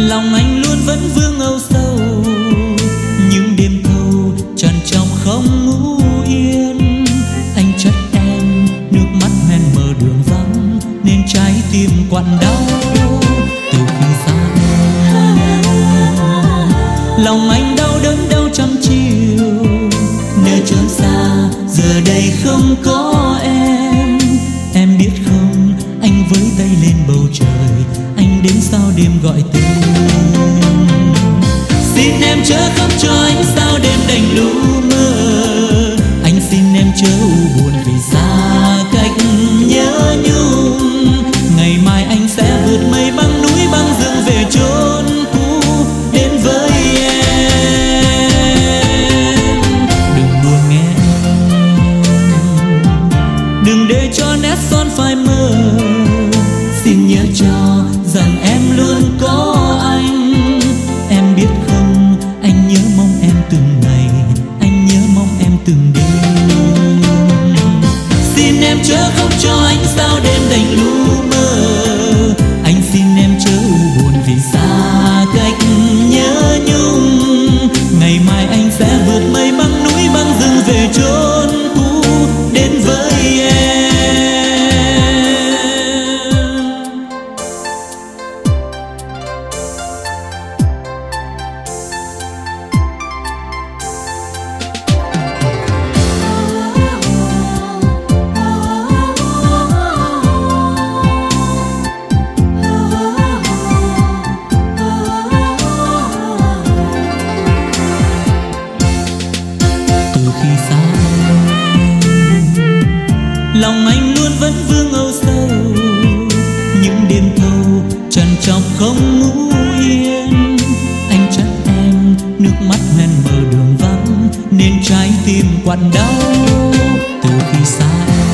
Lòng anh luôn vẫn vương âu sầu, những đêm thâu trằn trọc không ngủ yên. Anh trách em nước mắt hoen mờ đường vắng, nên trái tim quặn đau từ khi xa em. Lòng anh đau đớn đau trăm chiều, nơi chốn xa giờ đây không có em. Em biết không, anh với tay lên bầu trời, anh đến sao đêm gọi tên. Xin em chớ khóc cho anh sao đêm đành lu mơ. Anh xin em chớ u buồn vì xa cách nhớ nhung. Ngày mai anh sẽ vượt mây băng núi băng rừng về chốn cũ đến với em. Đừng buồn nghe em, đừng để cho nét son phai mờ. Xin nhớ cho rằng em luôn có anh. Em biết không, anh nhớ mong em từng ngày, anh nhớ mong em từng đêm. Xin em chớ khóc cho anh sao đêm đành lu mơ. Anh xin em chớ u buồn vì xa cách nhớ nhung. Ngày mai anh sẽ vượt mây băng núi băng rừng về chốn cũ đến với em. Khi xa lòng anh luôn vẫn vương âu sầu, những đêm thâu trằn trọc không ngủ yên. Anh trách em nước mắt hoen mờ đường vắng, nên trái tim quặn đau từ khi xa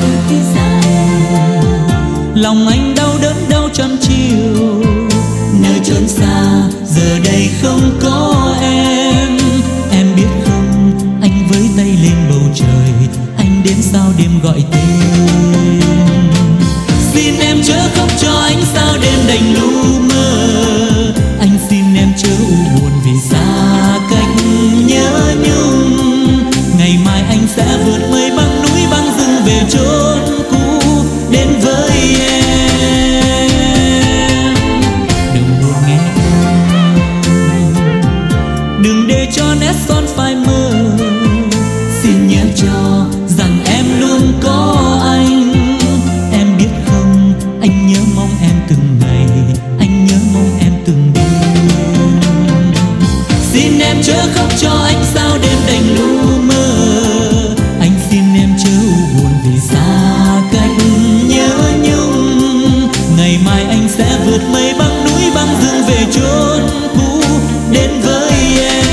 em. Lòng anh đau đớn đau trăm chiều, nơi chốn xa giờ đây không có em. Em biết không, anh với tay lên bầu trời, anh đến sao đêm gọi tên. Xin em chớ khóc cho anh sao đêm đành lu mơ. Anh xin em chớ u buồn vì xa cách nhớ nhung. Ngày mai anh sẽ vượt mây băng núi băng rừng về chốn cũ đến với em. Đừng buồn nghe em, đừng để cho nét son phai mờ. Xin nhớ cho rằng em luôn có anh. Em biết không, anh nhớ mong em từng ngày, anh nhớ mong em từng đêm. Xin em chớ khóc cho anh sao đêm đành lu mơ. Anh xin em chớ u buồn vì xa cách nhớ nhung. Ngày mai anh sẽ vượt mây băng núi băng rừng về chốn cũ đến với em.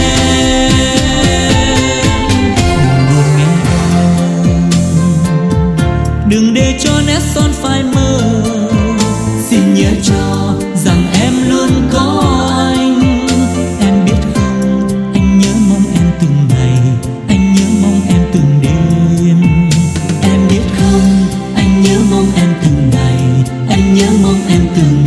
Đừng để cho nét son phai mờ. Xin nhớ cho rằng em luôn có anh. Em biết không, anh nhớ mong em từng ngày, anh nhớ mong em từng đêm. Em biết không, anh nhớ mong em từng ngày, anh nhớ mong em từng